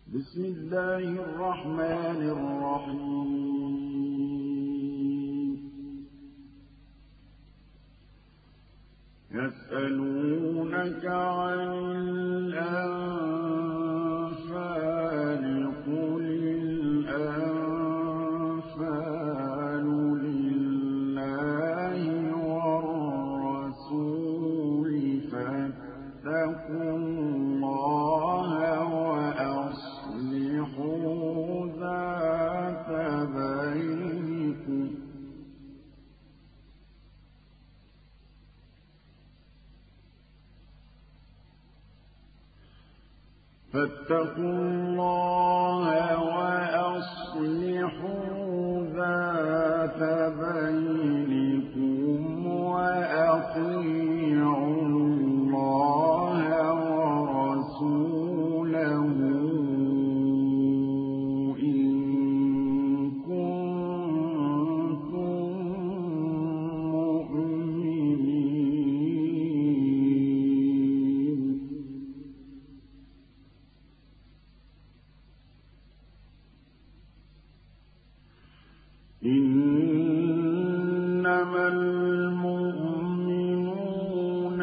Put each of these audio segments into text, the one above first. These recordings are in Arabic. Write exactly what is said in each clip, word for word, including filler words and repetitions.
بسم الله الرحمن الرحيم يسألونك عن الأنفال قل الأنفال لله والرسول فاتقوا الله وأصلحوا ذات بينكم فاتقوا الله وأصلحوا ذات بينكم وأطيعوا الله ورسوله إن كنتم مؤمنين إنما المؤمنون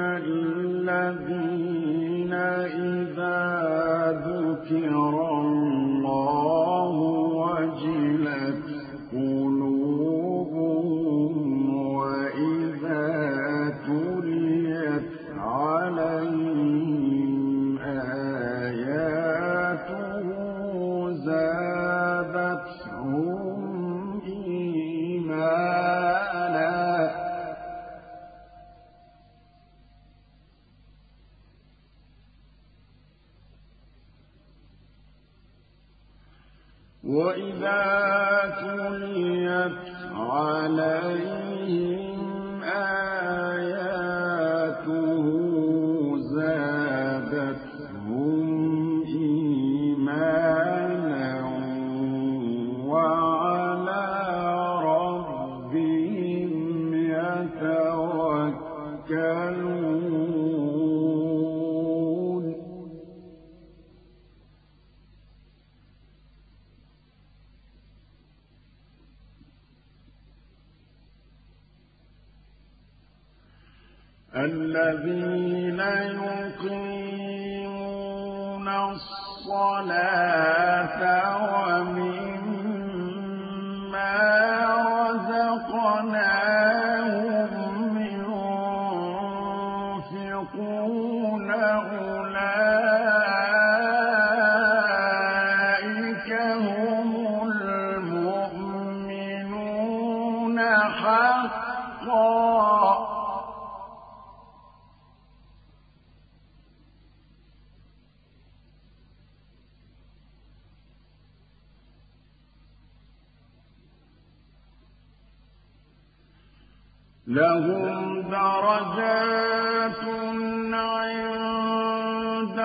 الذين إذا ذكر الله وجلت قلوبهم وإذا تليت عليهم آياته زادتهم وَإِذَا تُلِيَتْ عَلَيْهِمْ آيَاتُهُ زَادَتْهُمْ إِيمَانًا وَعَلَىٰ رَبِّهِمْ يَتَوَكَّلُونَ الذين يقيمون الصلاة ومما رزقناهم ينفقون أولئك هم المؤمنون حقا لهم درجات عند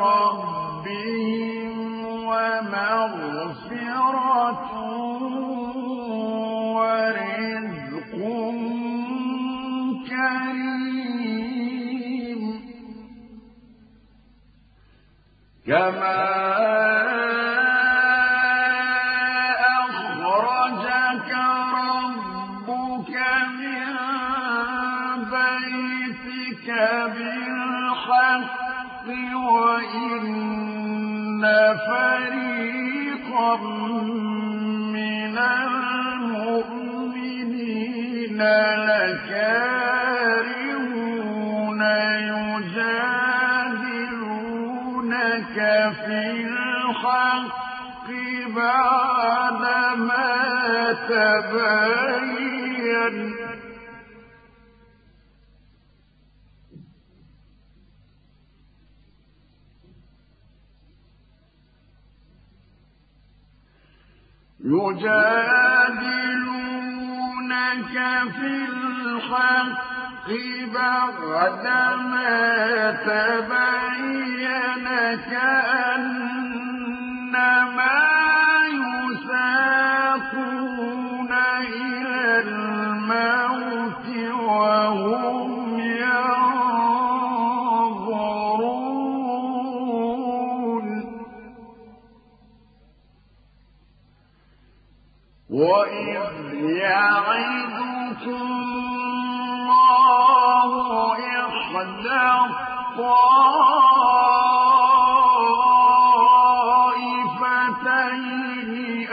ربهم ومغفرة ورزق كريم كما أخرجك ربك من بيتك بالحق وإن فريقا من المؤمنين لكارهون يجادلونك في الحق بعدما تبين يجادلونك في الحق بعدما تبين كأنما يساقون إلى الموت وهم ينظرون وإذ يعدكم الله إحدى الطائفتين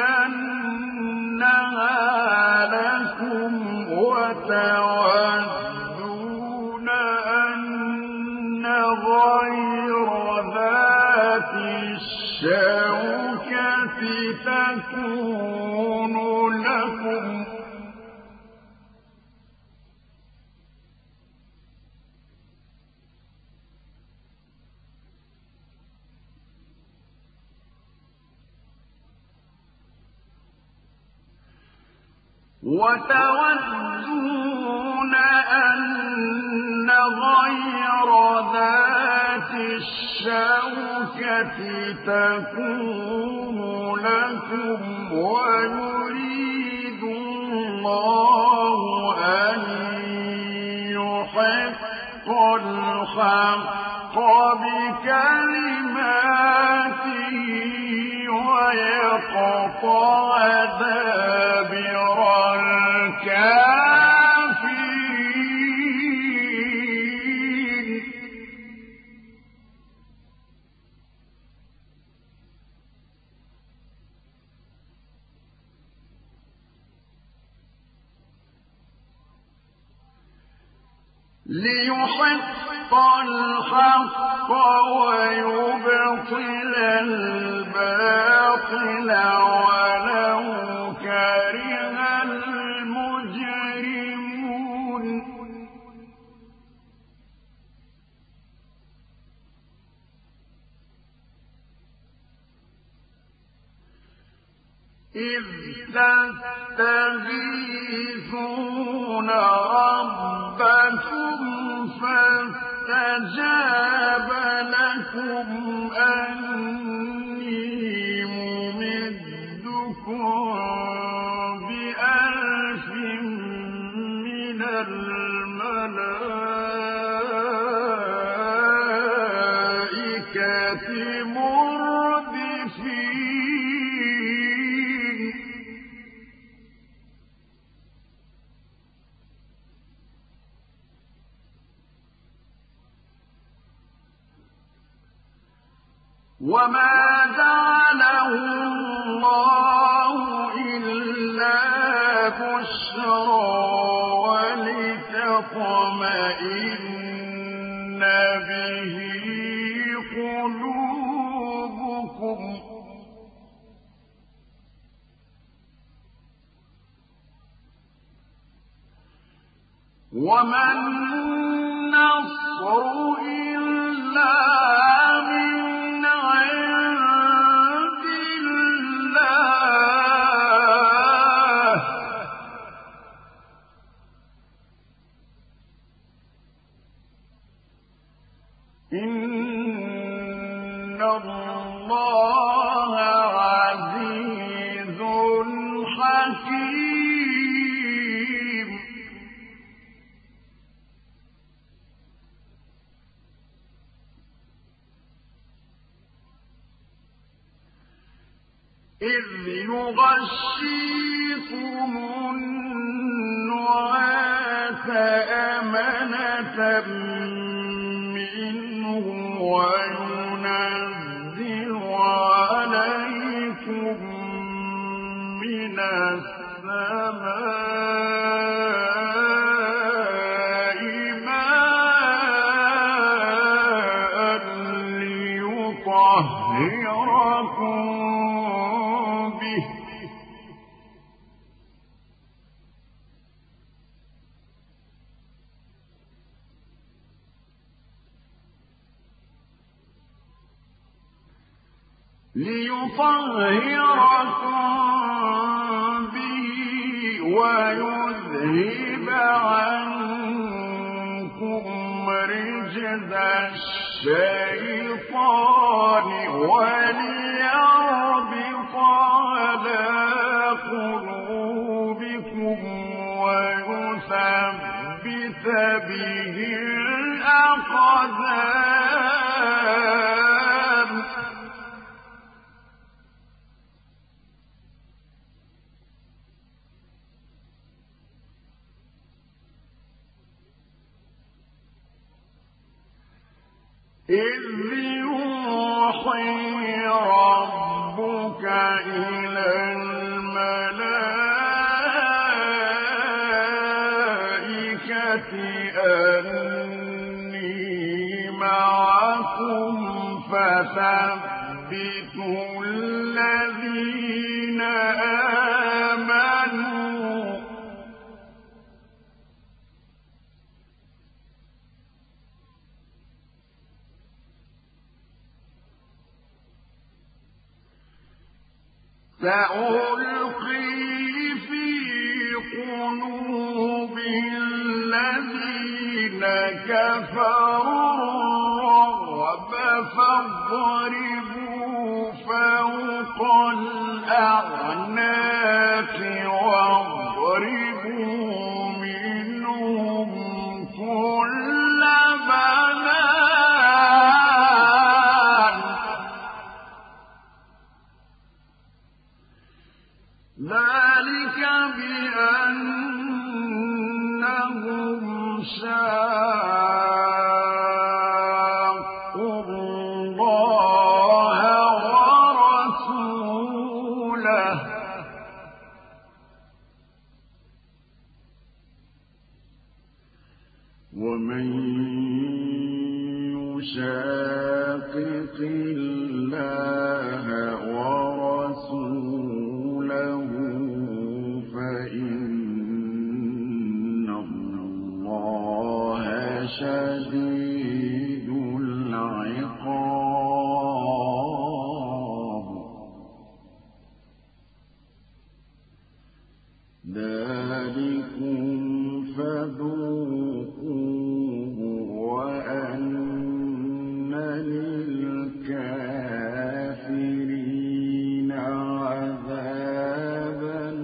أنها لكم وتودون أن غير ذات الشوكة تكون لكم وتودون أن غير ذات الشوكة تكون لكم ويريد الله أن يحق الحق بكلماته ويقطع دابر الكافرين ليحق الحق ويبطل الباطل ولو كره المجرمون إذ تستغيثون ربكم فاستجاب لكم أني ممدكم بألف من الملائكة مردفين وما جعله الله إلا بشرى ولتطمئن به قلوبكم وما النصر إلا من عند الله إن الله عزيز حكيم إذ يغشيكم النعاس أمنة منه وينزل عليكم من السماء ماء ليطهركم به ليطهركم به ويذهب عنكم رجز الشيطان وليربط على قلوبكم ويثبت به الأقدام إذ يوحي ربك إلى الملائكة أني معكم فثبتوا الذين آمنوا سألقي في قلوب الذين كفروا الرعب فاضربوا فوق الأعناق واضربوا منهم كل بنان ذلك بأنهم شاقوا الله ورسوله ومن يشاقق الله ورسوله فإن الله شديد العقاب ذلكم فذوقوه وأن للكافرين عذاب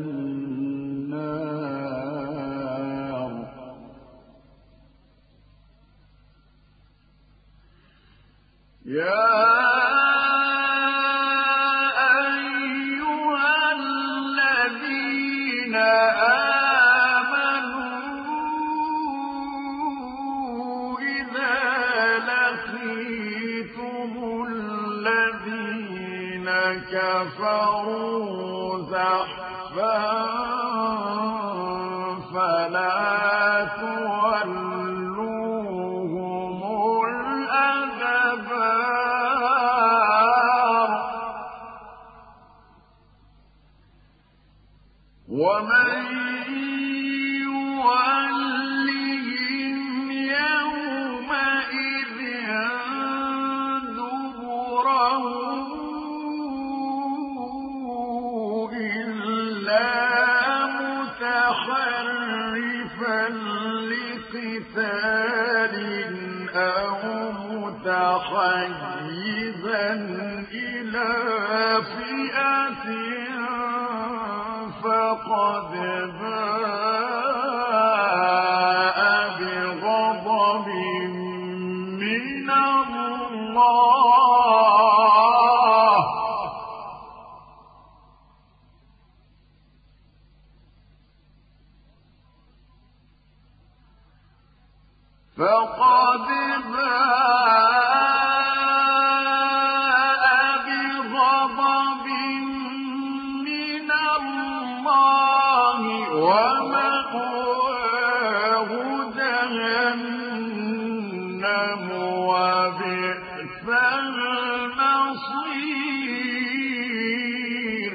النار يا أيها الذين آمنوا إذا لقيتم الذين كفروا زحفا فلا تولوهم الأدبار ومن يولهم يومئذ دبره إلا متحرفا لقتال أو متحيزا إلى فئة فقد باء بغضب من الله فقد باء بغضب من الله ومأواه جهنم وبئس المصير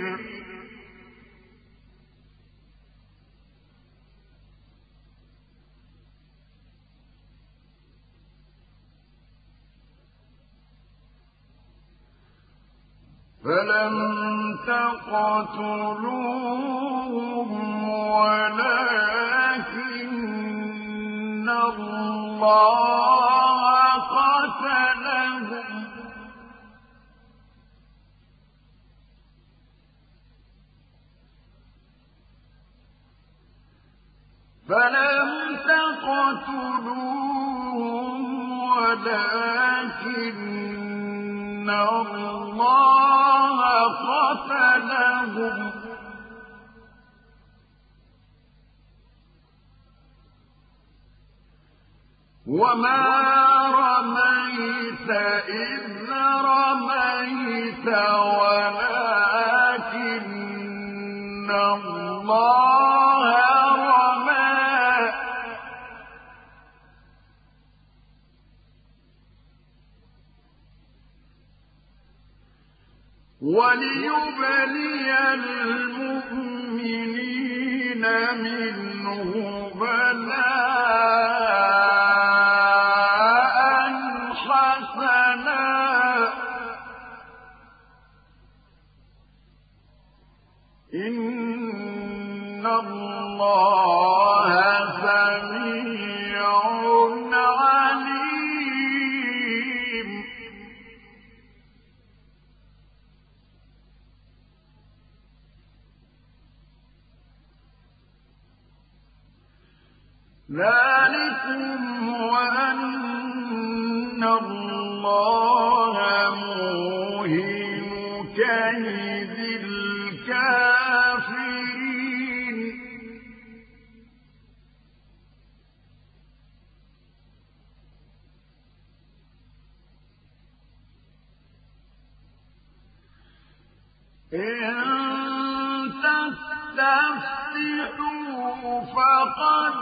فلم تقتلوهم ولكن الله قتلهم فلم تقتلوهم ولكن الله قتلهم وما رميت ولكن الله رمى وليبلي المؤمنين منه بلاء حسنا إن الله سميع عليم. ذلكم وأن الله موهن كيد الكافرين. إن تستفتحوا فقد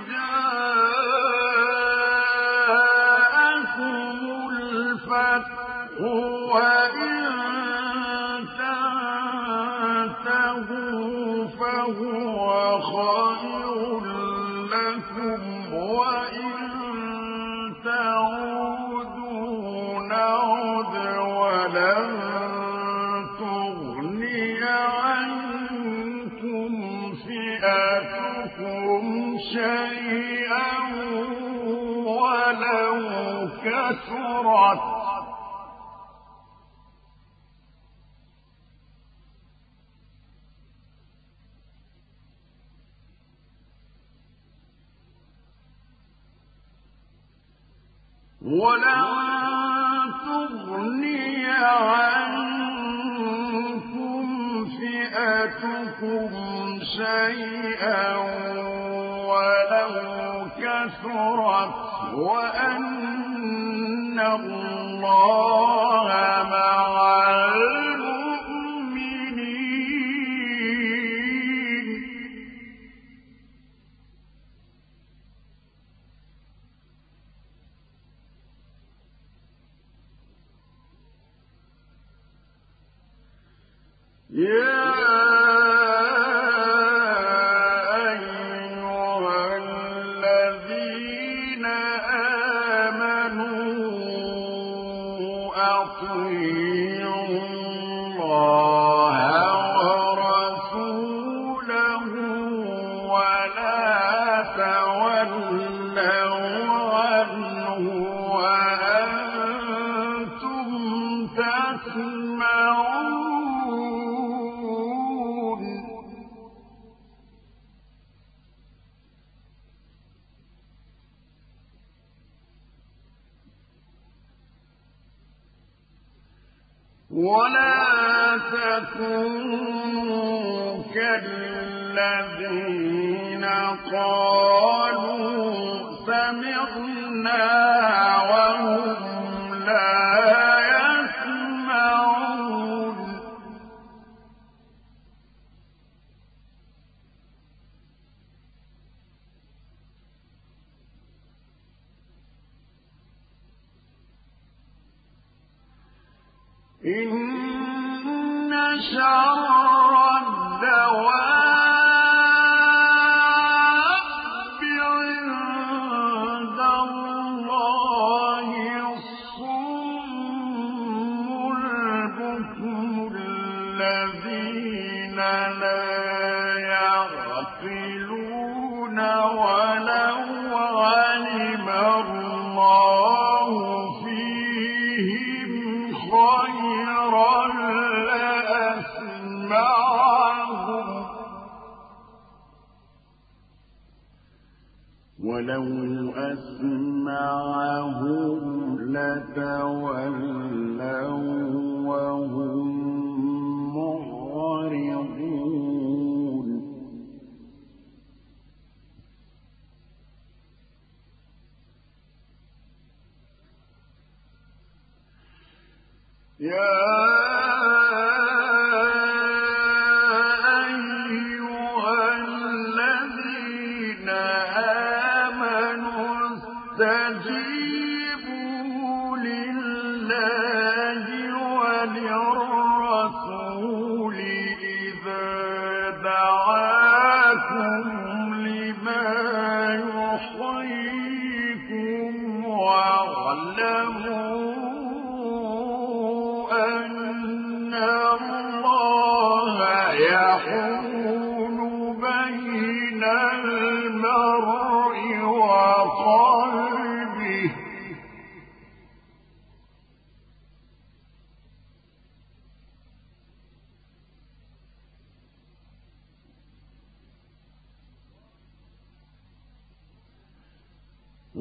جاءكم الفتح وإن تنتهوا فهو خير لكم وإن تعودوا نعد ولن تغني عنكم فئتكم شيئا ولو كثرت ولن تغني عنكم فئتكم شيئا ولو كثرت وأن الله مع المؤمنين. يا أيها الذين آمنوا أطيعوا الله ورسوله ولا تولوا عنه وأنتم تسمعون. ولا تكونوا كالذين قالوا سمعنا وهم لا يسمعون. إن شر الدواب عند الله الصم البكم الذين لا يعقلون ولو علم الله فيهم خيرا لأسمعهم ولو أسمعهم لتولوا وهم معرضون. يا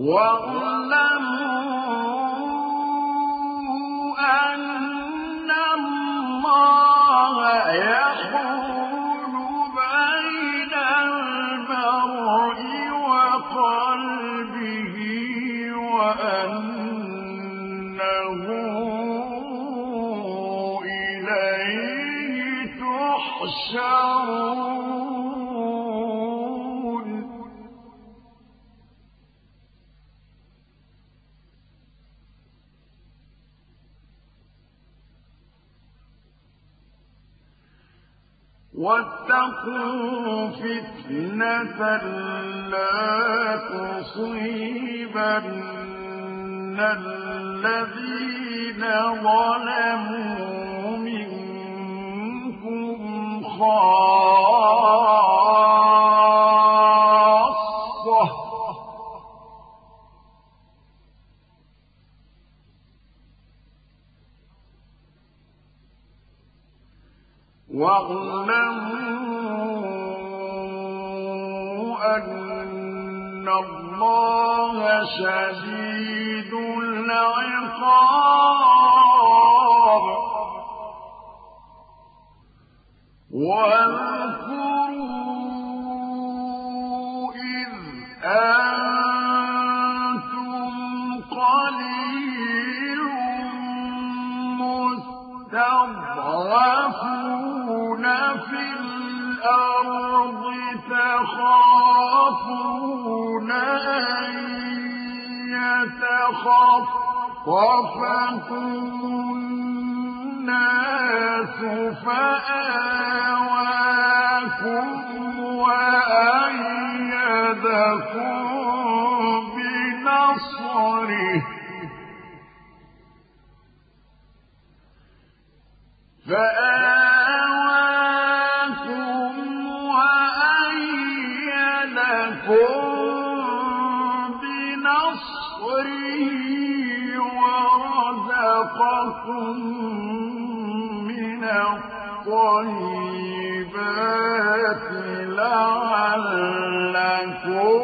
واعلموا أن الله يحول بين المرء وقلبه وأنه إليه تحشرون. واتقوا فتنة لا تصيبن الذين ظلموا منكم خاصة واعلموا أن الله شديد العقاب. واذكروا إذ أنتم قليل مستضعفون في الأرض تخافون أن يتخطفكم الناس فآواكم وأيدكم بنصره فآواكم وأيدكم بنصره ورزقكم من الطيبات لعلكم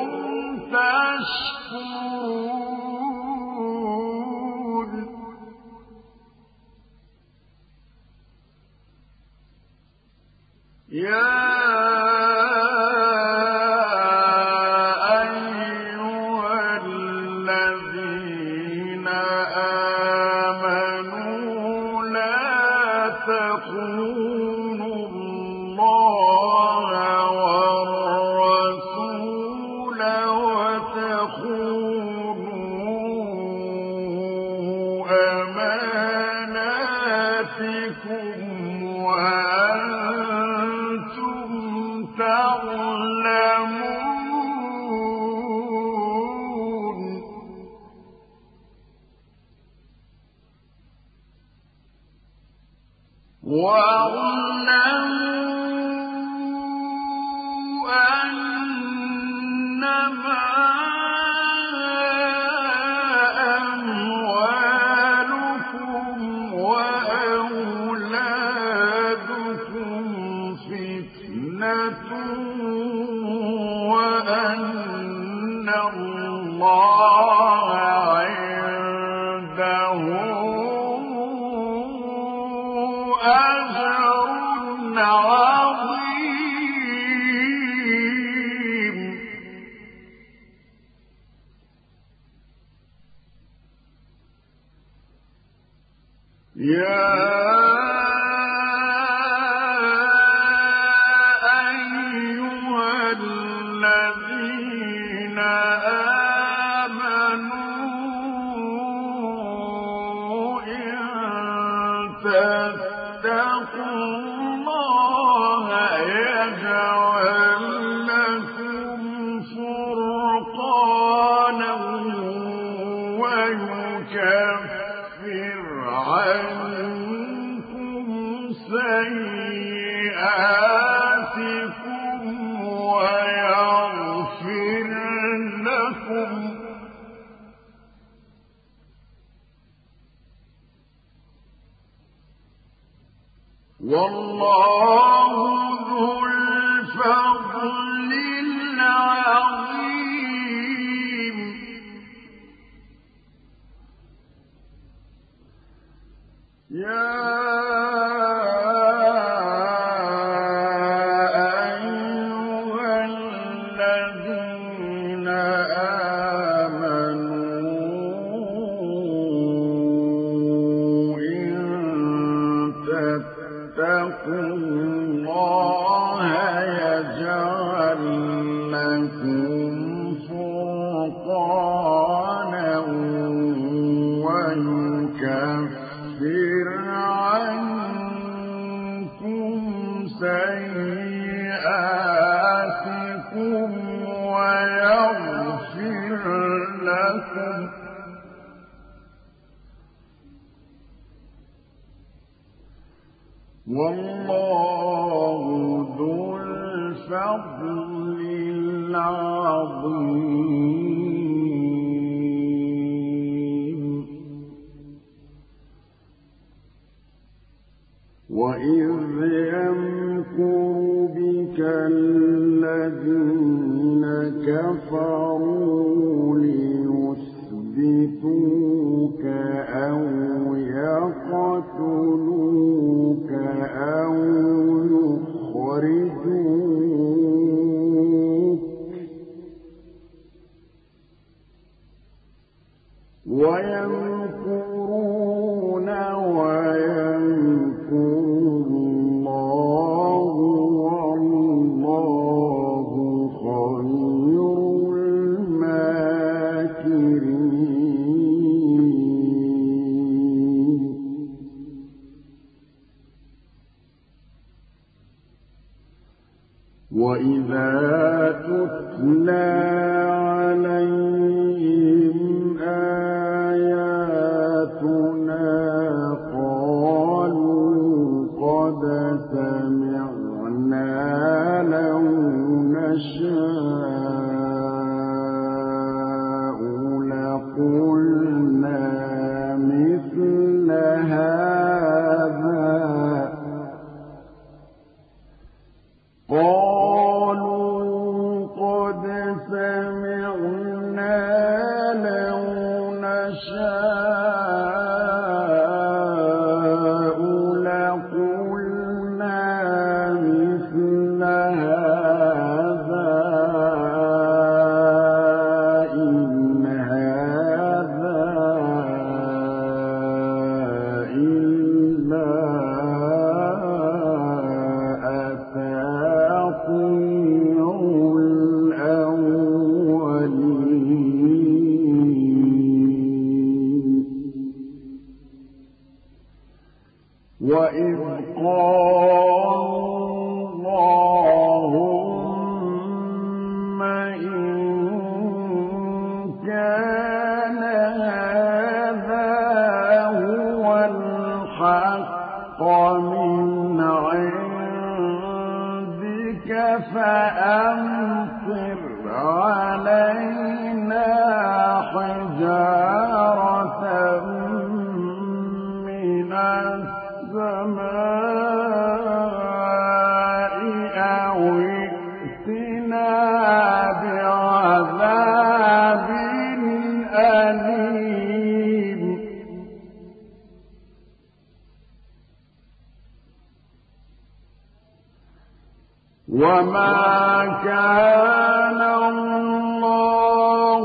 تشكرون. يا أيها الذين آمنوا لا تخونوا الله والرسول وتخونوا أماناتكم وأنتم تعلمون. واعلموا أنما أموالكم وأولادكم فتنة وأن الله عنده أجر عظيم. يا أيها الذين آمنوا إن تتقوا الله يجعل لكم فرقانا ويكفر عنكم سيئاتكم ويغفر لكم والله ذو الفضل العظيم. واتقوا الله يجعل لكم فرقانا ويكفر عنكم سيئاتكم ويغفر لكم والله ذو الفضل العظيم. وإذ يمكر بك الذين كفروا ليثبتوك أو يقتلوك أو يخرجوك ويمكرون ويمكر الله والله خير الماكرين. وإذا تتلى عليهم آياتنا قالوا قد سمعنا لو نشاء لقلنا مثل هذا قالوا قد سمعنا لو نشاء لقلنا مثل هذا إن هذا إلا أساطير الأولين. وإذ قالوا اللهم إن كان هذا هو الحق من عندك فأمطر علينا حجارة من السماء أو ائتنا بعذاب أليم. وما كان الله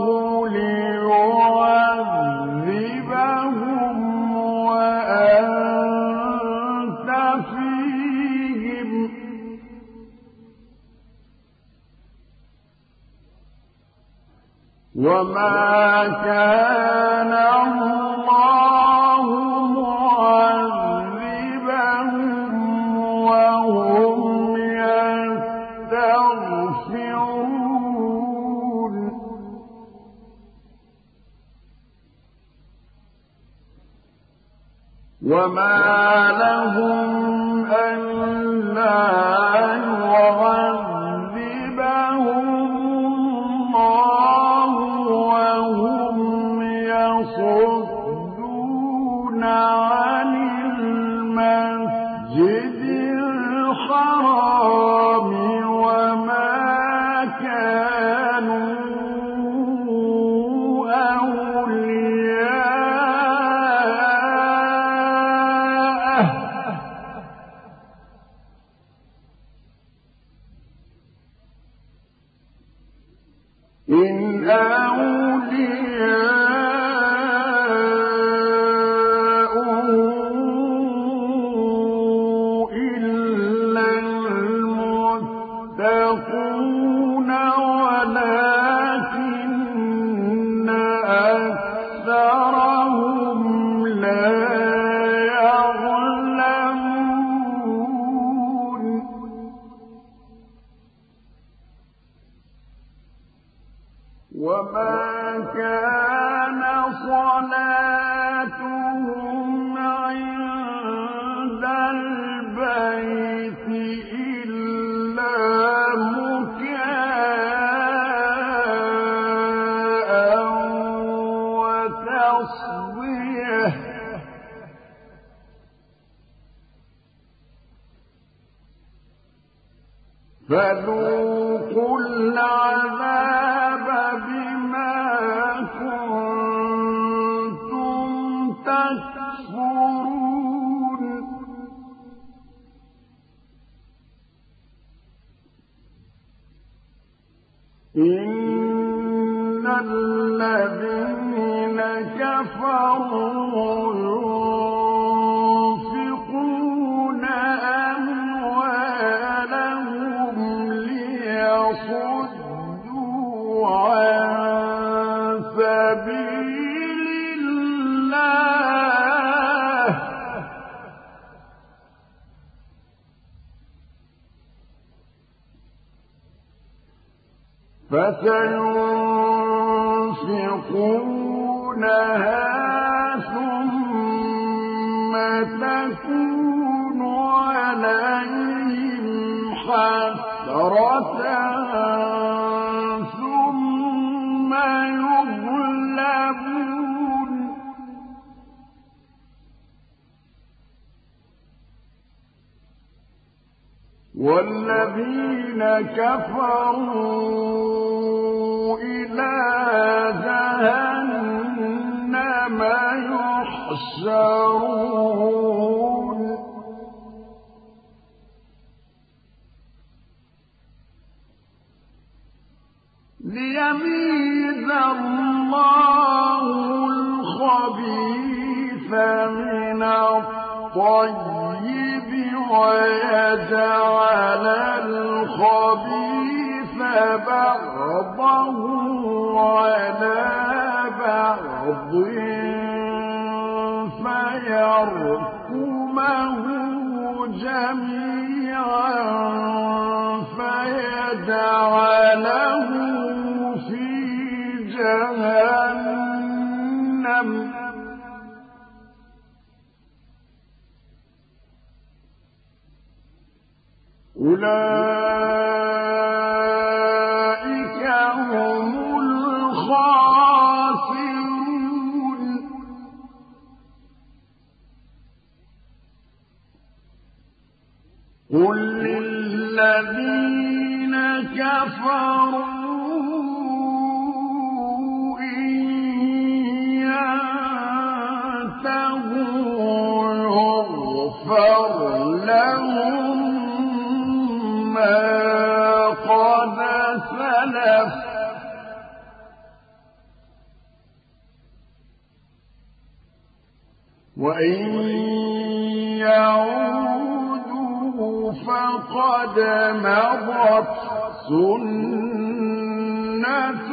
ليعذبهم وأنت فيهم وما كان الله معذبهم وهم يستغفرون. وما لهم ألا يعذبهم الله وهم يصدون عن المسجد الحرام وما كانوا أولياءه إن أولياؤه إلا وما كان صلاتهم عند البيت إلا مكاء وتصديه فذوقوا العذاب بما كنتم تكفرون إن الذين كفروا ينفقون أموالهم ليصدوا عن سبيل الله فسينفقونها ثم تكون عليهم حسرة ثم يغلبون والذين كفروا إلى جهنم يحشرون ليميز الله الخبيث من الطيب ويجعل الخبيث بعضه على بعض فيركمه جميعا فيجعله في جهنم أولئك هم الخاسرون قل للذين كفروا إن ينتهوا يغفر لهم ما قد سلف وإن يعودوا فقد مضت سنة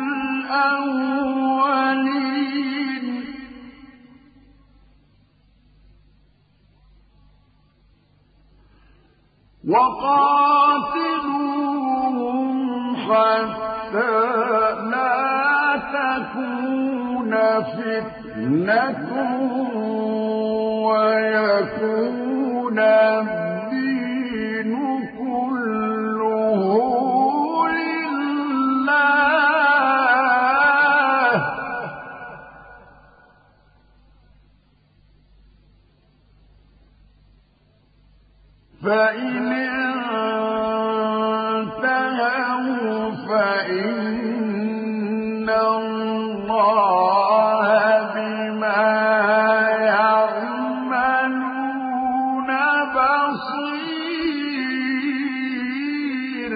الأولين وقاتلوهم حتى لا تكون فتنة ويكون الدين كله لله فإن انتهوا فإن الله بما يعملون بصير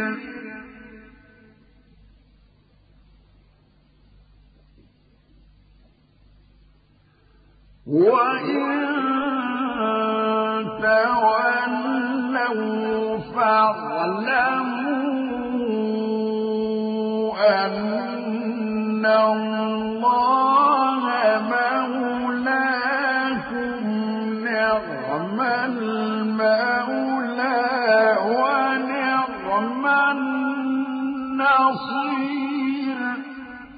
وإن تولوا فاعلموا أن الله مولاكم نعم المولى ونعم النصير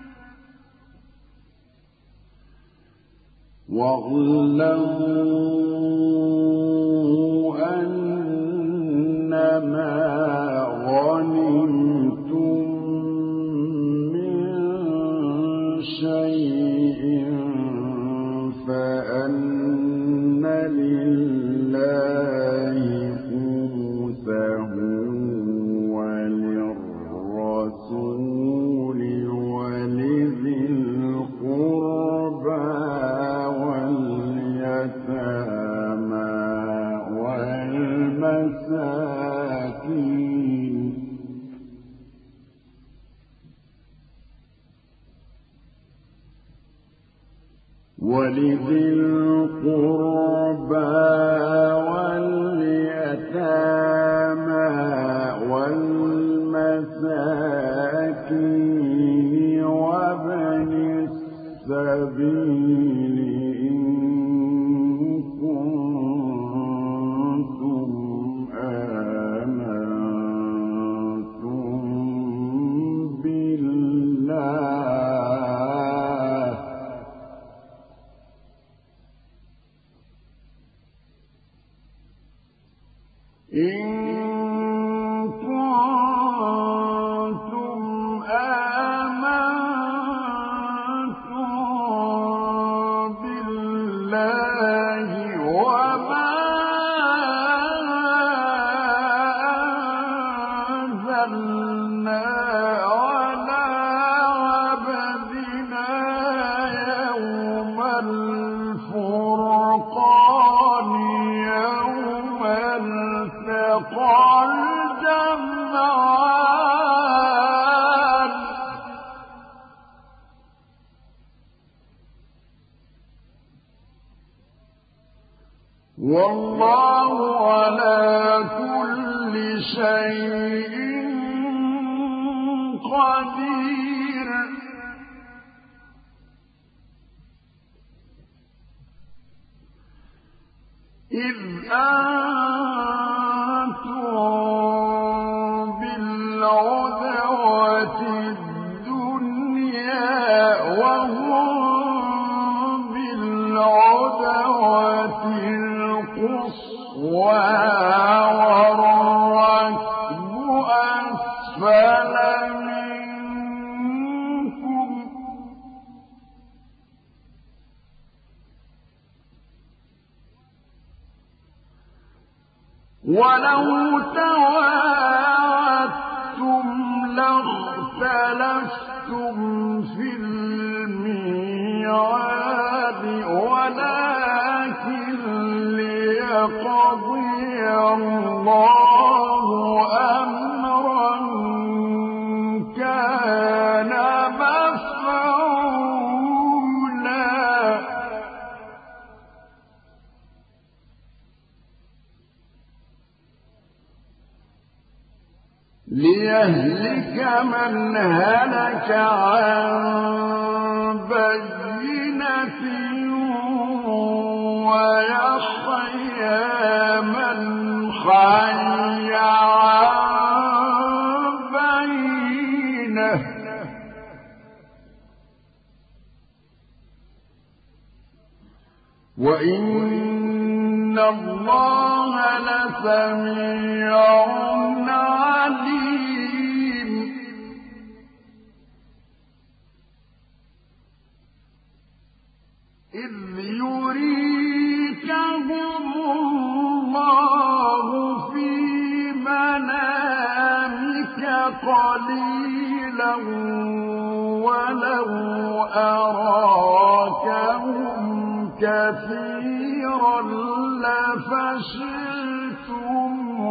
واعلموا أنما غنمتم من شيء فأن لله خمسه وللرسول ولذي القربى واليتامى والمساكين ولذي القربى واليتامى والمساكين وابن السبيل إن كنتم آمنتم بالله إن كنتم آمنتم بالله وما أنزلنا على عبدنا يوم الفرقان يوم التقى الجمعان والله على كل شيء قدير إذ أنتم بالعدوة الدنيا وهم بالعدوة القصوى والركب أسفل منكم ولو تواعدتم لاختلفتم في الميعاد ولكن ليقضي الله أمرا كان مفعولا ليهلك من هلك عن بينة ويحيى من حي عن بينة وإن الله لسميع عليم إذ يريكهم الله في منامك قليلا ولو أراكهم كثيرا لفشلتم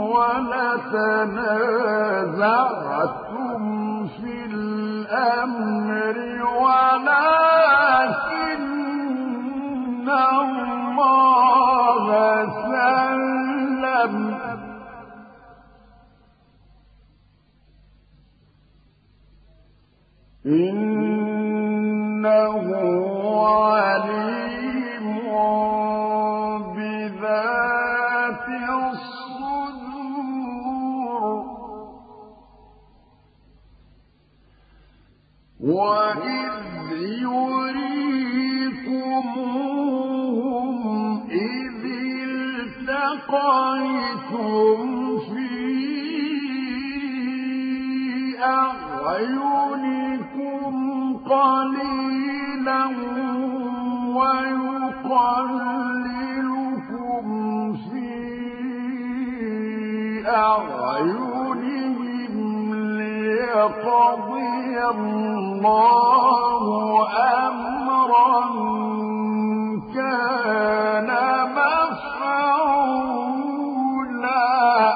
ولتنازعتم في الأمر ولكن الله سلم إنه عليم بذات الصدور وإذ يريكم ألقيتم في أعينكم قليلا ويقللكم في أعينهم ليقضي الله أمرا كان مفعولا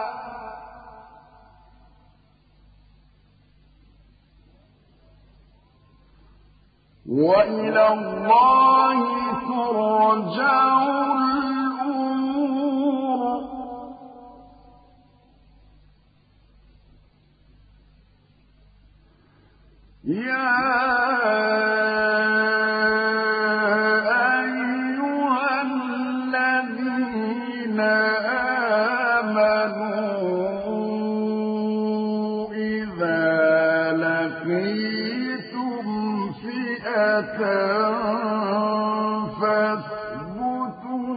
وإلى الله ترجع الأمور يا أيها الذين آمنوا إذا لقيتم فئة فاثبتوا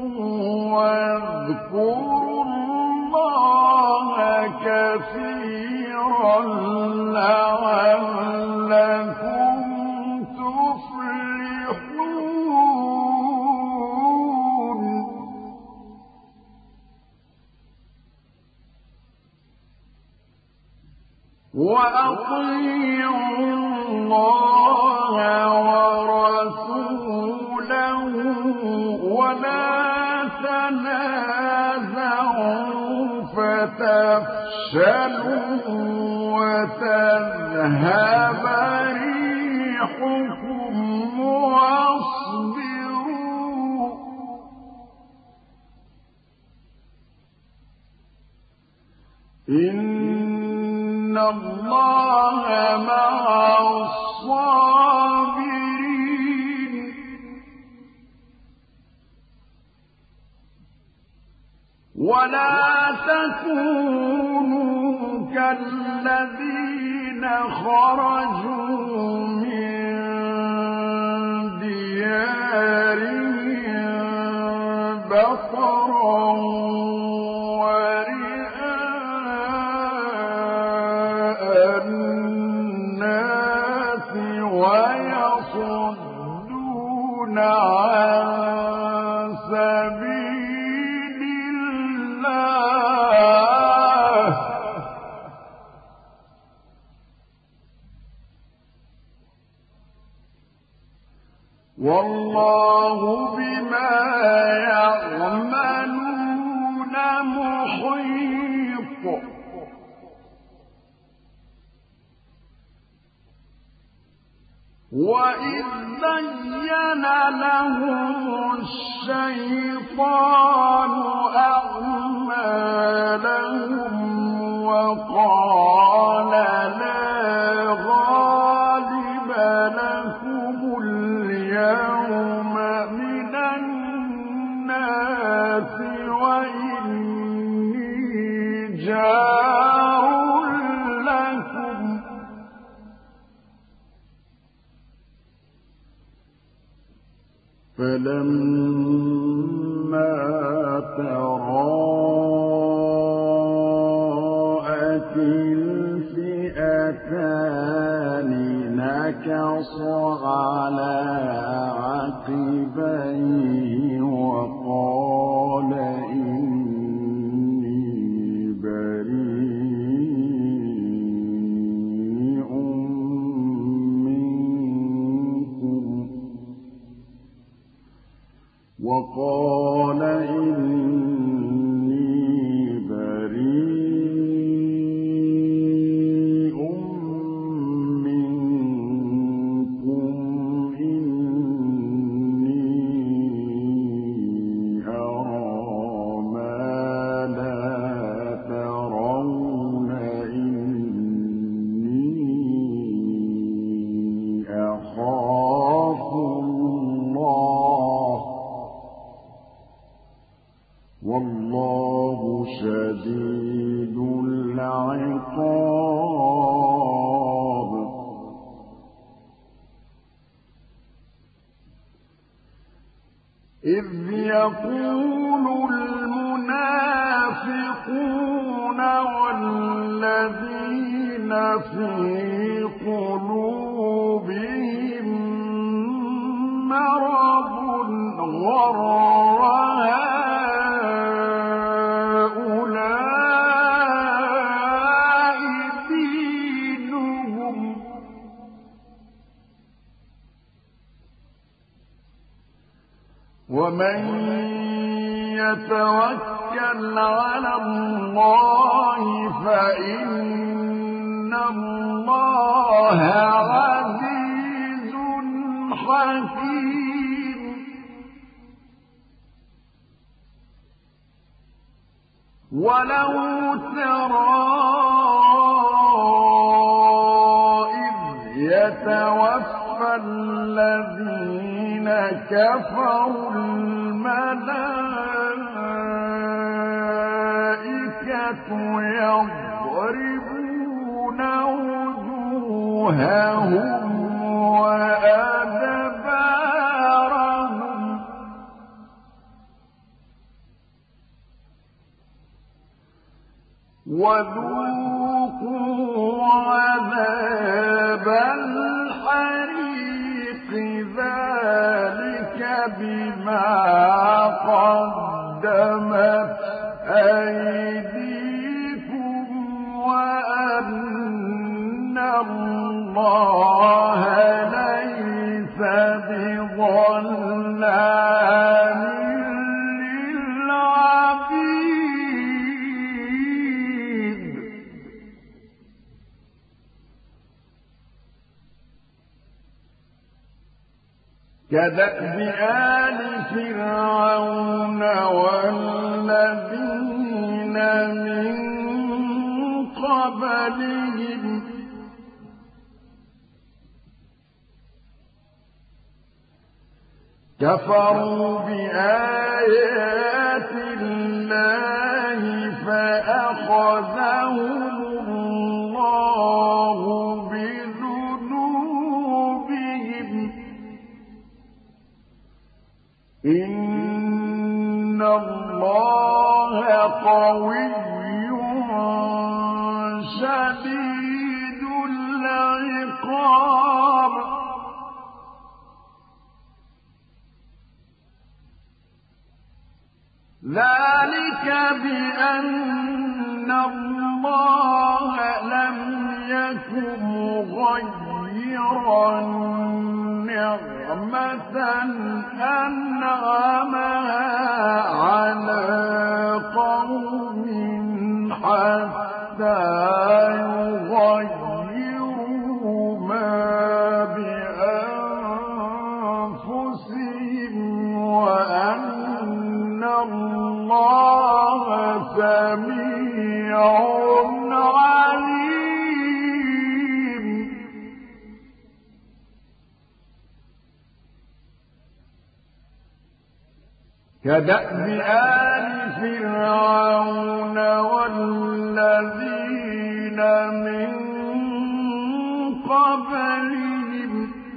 واذكروا الله كثيرا لعلكم تفلحون وأطيعوا الله ورسوله ولا تنازعوا فتفشلوا وتذهب ريحكم واصبروا إن الله مع الصابرين ولا تكونوا كالذين خرجوا من ديارهم بطرا ورئاء الناس ويصدون عن سبيل الله والله بما يعملون محيط وإذ زين لهم الشيطان أعمالهم وقال لا غالب لكم اليوم من الناس وإني جار لكم فلما تراءت الفئتان نكص على عقبيه وقال إني بريء منكم وقال إني بريء منكم إني أرى ما لا ترون إني أخاف الله والله شديد العقاب إذ يقول المنافقون الذين في قلوبهم مرض غر هؤلاء دينهم ومن يتوكل على الله فإن الله عزيز حكيم ولو ترى إذ يتوفى الذين كفروا الملائكة يضربون وجوههم وأدبارهم وذوقوا عذاب الحريق ذلك بما قدمت أيديكم وأن الله ليس بظلام للعبيد كدأب آل فرعون والذين من قبلهم كفروا بآيات الله فأخذهم الله بذنوبهم إن الله قوي شديد العقاب ذلك بأن الله لم يكن مغيرا نعمة أنعمها على قوم حتى يغيروا ما بأنفسهم وأن الله سميع عليم كدأب آل فرعون والذين من قبلهم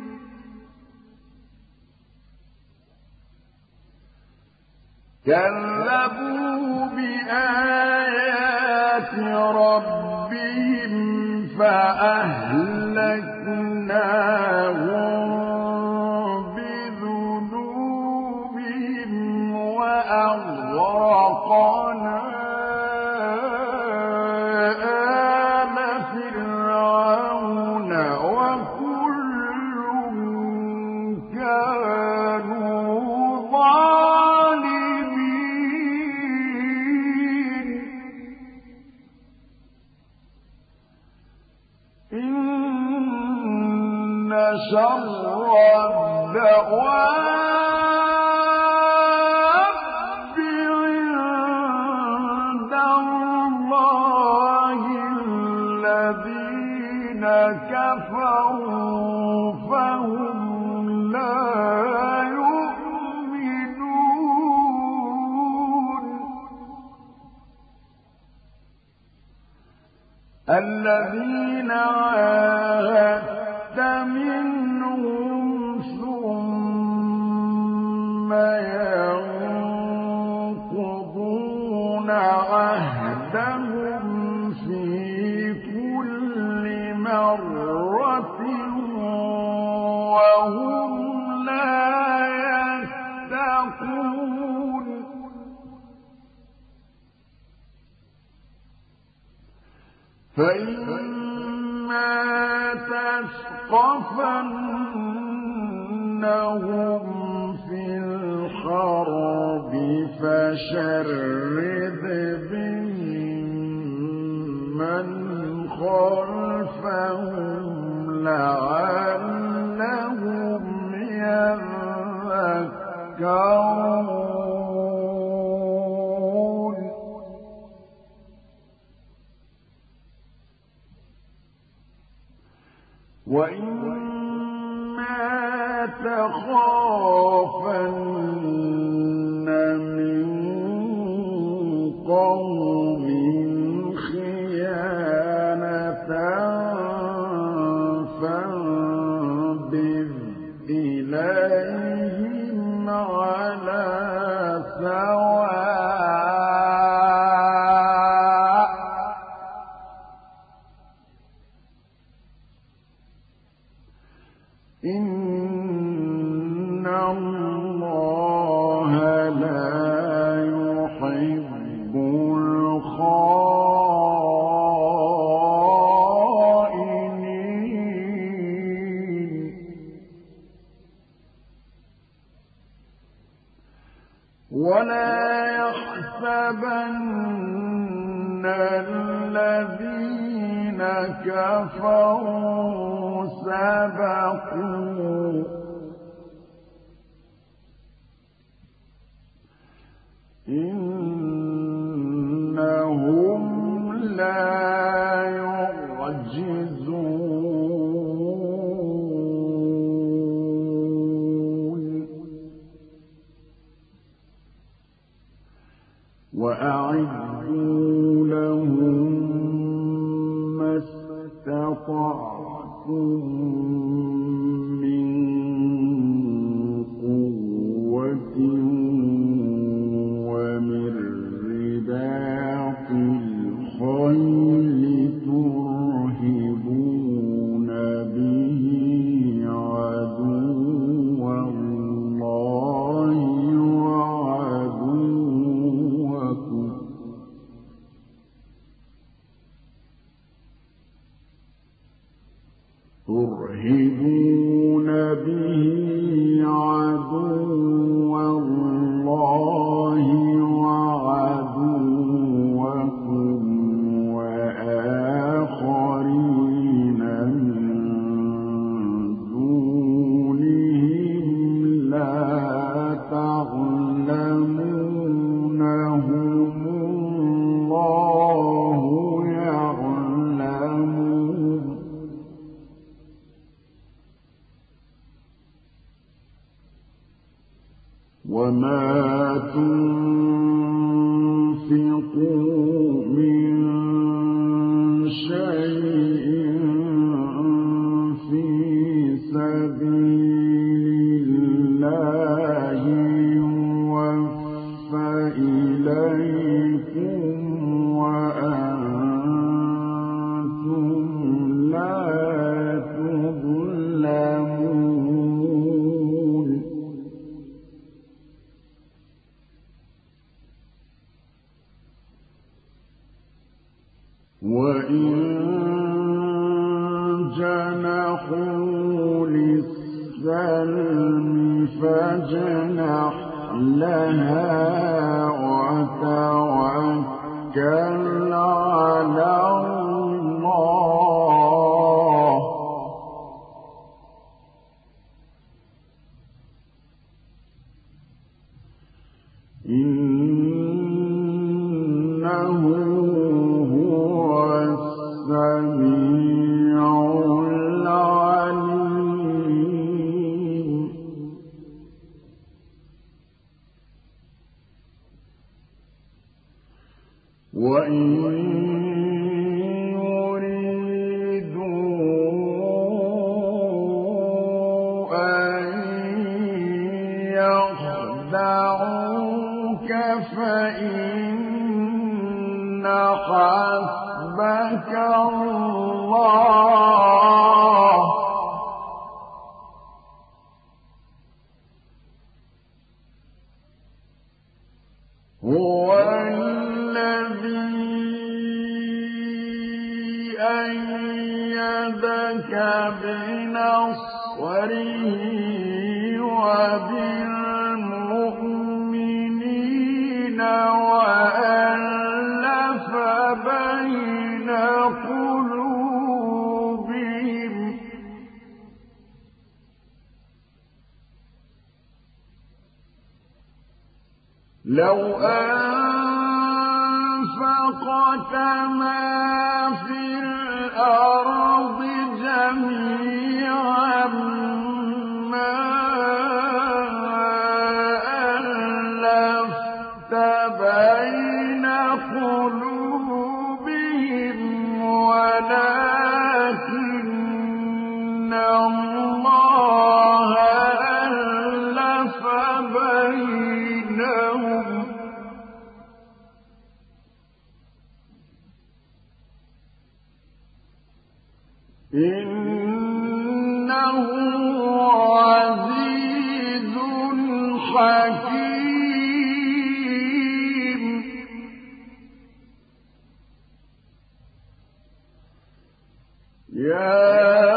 كذبوا بآيات ربهم فأهلكناهم بذنوبهم وأغرقنا آل فرعون وكل كانوا ظالمين إن شر الدواب عند الله الذين كفروا فهم لا يؤمنون الذين عاهدت منهم ثم ينقضون عهدهم في مرة وهم لا يتقون فإما تثقفنهم في الحرب فشرد بهم من خلفهم لعلهم يذكرون وإما تخافن من قوم خيانة فانبذ إليهم على سواء إن الله لا يحب الخائنين ولا يحسبن الذين كفروا سبقوا إنهم لا يعجزون وأعدوا لهم ما استطعتم من قوة ومن رباط الخيل ترهبون به عدو الله وعدوكم ترهبون به عدو الله وعدوكم وآخرين من دونهم لا تعلمونهم الله يعلمهم وما تنفقوا من شيء في سبيل الله يوفى إليكم وأنتم لا تظلمون وإن جنحوا للسلم فاجنح لها وتوكل على الله إنه السميع العليم وإن يريدوا أن يخدعوك فإن حسبك الله أيدك بنصره وبالمؤمنين وألف بين قلوبهم لو أنفقت ما في الأرض جميعا ما ألفت بين قلوبهم ولكن الله ألف بينهم إنه عزيز حكيم يا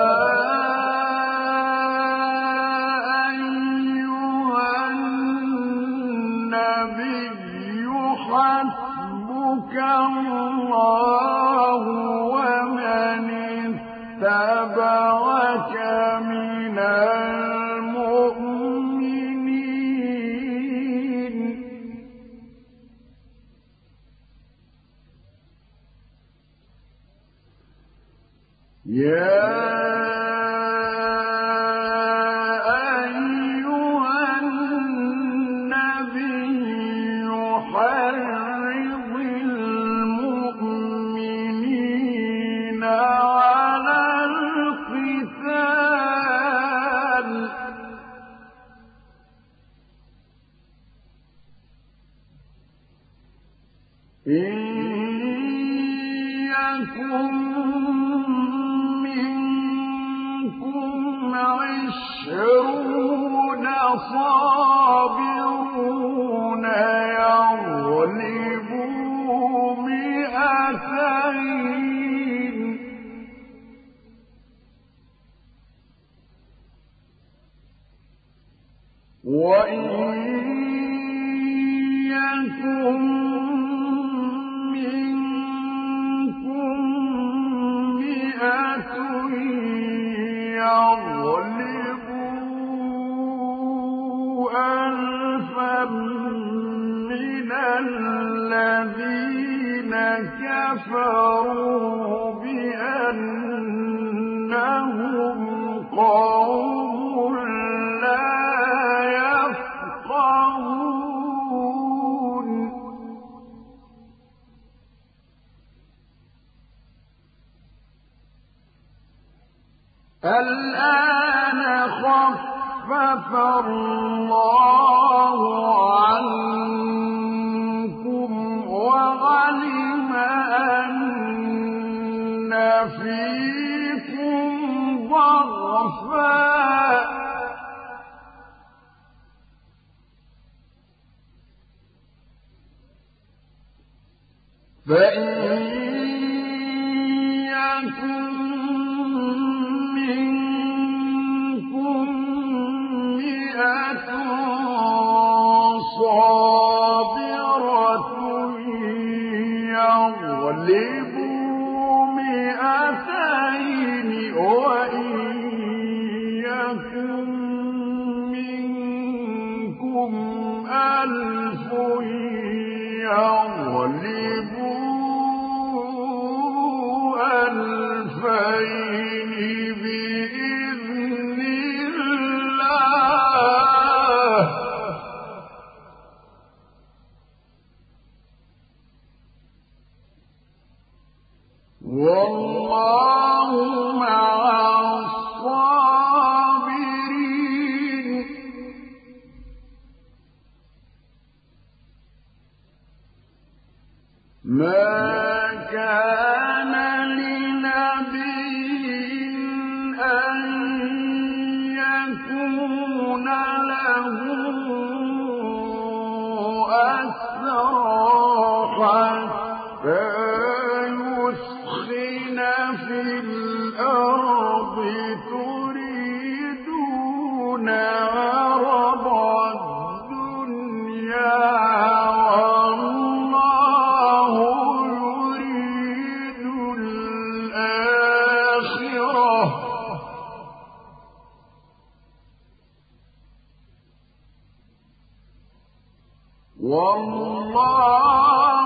أيها النبي حسبك الله ومن اتبعك من المؤمنين يا أيها النبي حرض المؤمنين على القتال إن يكن منكم عشرون صابرون يغلبوا مئتين وإن يكن منكم مئة يغلبوا ألفا من الذين كفروا بأنهم قوم لا يفقهون الآن خفف الله عنكم وعلم أن فيكم ضعفا فإن يكن منكم مئة صابرة يغلبوا مئتين وإن يكن منكم ألف يغلبوا ألفين بإذن الله والله مع الصابرين ما كان لنبي أن يكون له أسرى حتى يثخن تريدون عرض الدنيا والله يريد الآخرة والله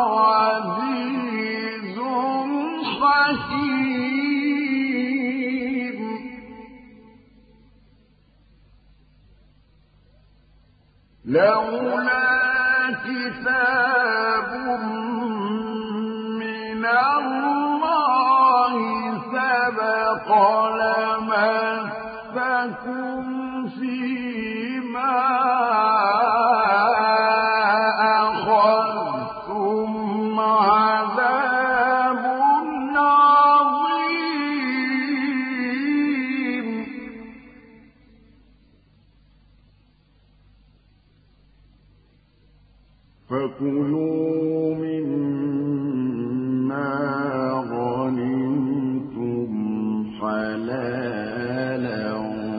عزيز حكيم. لولا كتاب من الله سبق لمسكم فيما أخذتم عذاب عظيم. فكلوا مما غنمتم حلالا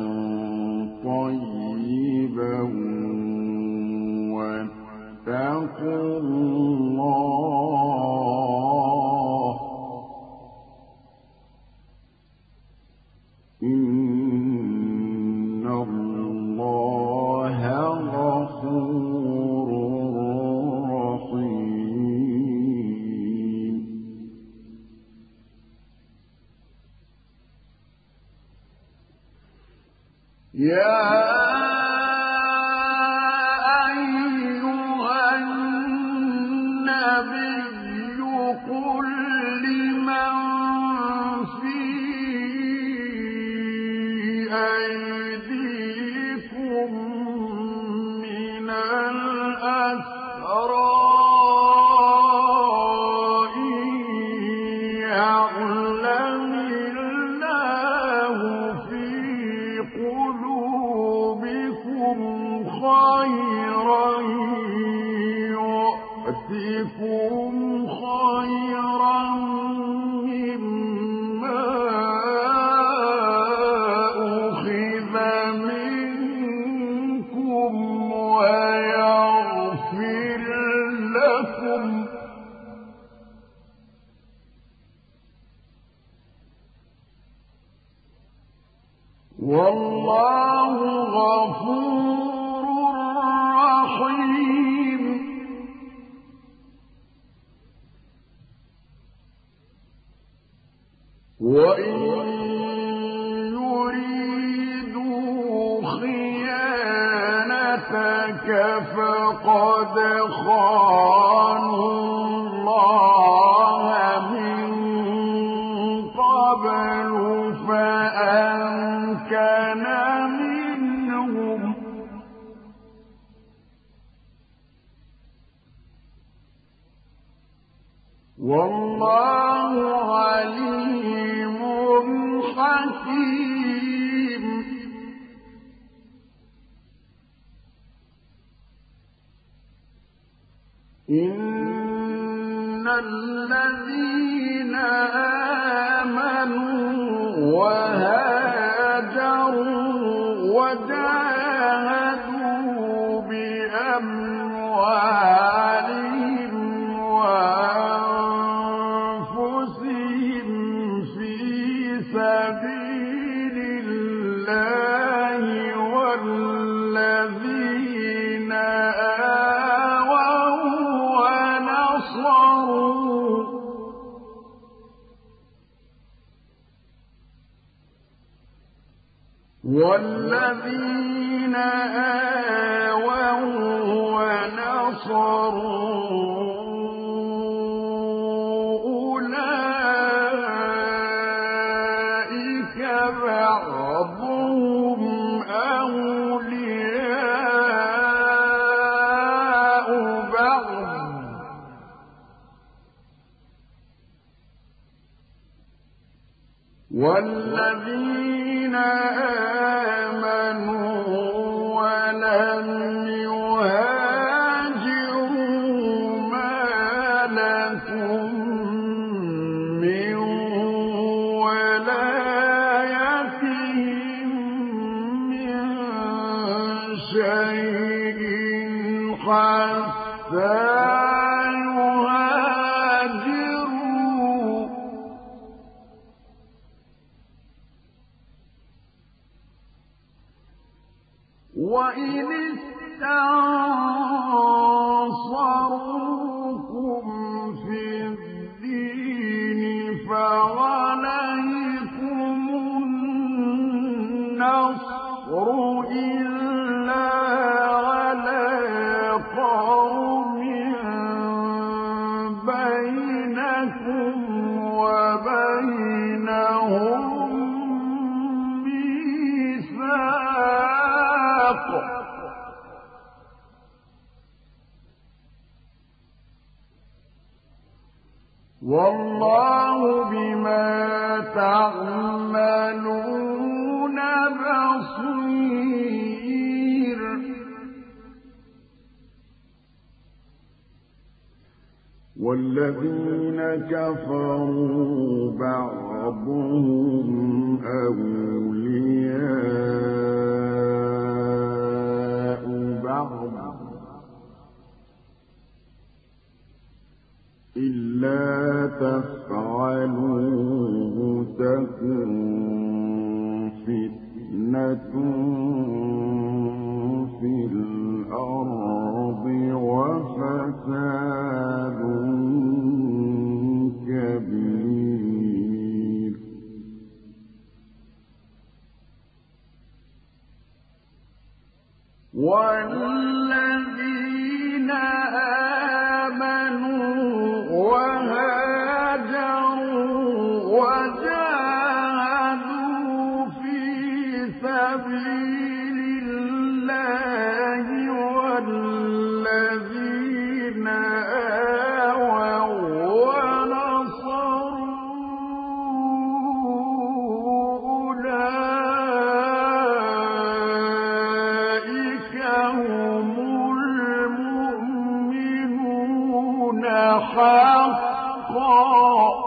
طيبا واتقوا الله إن الله غفور رحيم. يا أيها النبي قل لمن في أيديكم من الأسرى إن يعلم الله في قلوبكم خيرا يؤتكم خيرا مما أخذ منكم ويغفر لكم والله غفور رحيم. وإن يريدوا خيانتك فقد خانوا الله من قبل فأمكن منهم والله عليم حكيم. إن الذين آمنوا وهاجروا وجاهدوا بأموالهم وأنفسهم في سبيل الله والذين آووا ونصروا والذين آووا ونصروا أولئك بعضهم أولياء بعض والذين آمنوا ولم يهاجروا ما لكم من ولايتهم حتى يهاجروا وإن استنصروكم في الدين فعليكم النصر إلا على قوم بينكم وبينهم ميثاق والله بما تعملون بصير والذين كفروا بعضهم أولياء بعض إلا تفعلوه تكن فتنة في الأرض وفساد كبير والذين آمنوا وهاجروا وجاهدوا في سبيل الله والذين آووا ونصروا أولئك هم المؤمنون حقا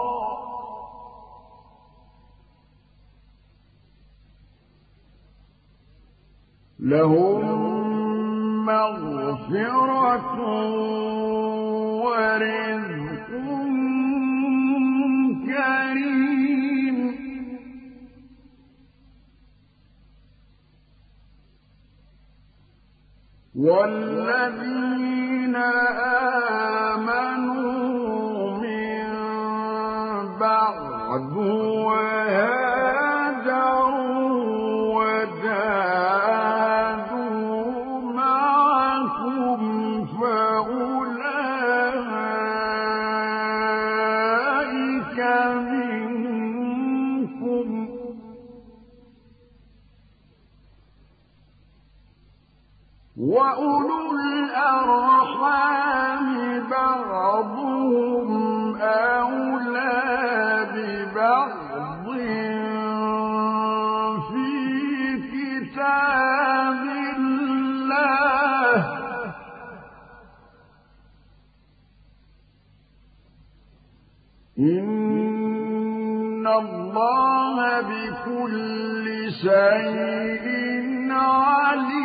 لهم مغفرة ورزق كريم والذين آمنوا من بعد وهاجروا وجاهدوا معكم فأولئك منكم وأولو الأرحام بعضهم أولى ببعض في كتاب الله إن الله بكل شيء عليم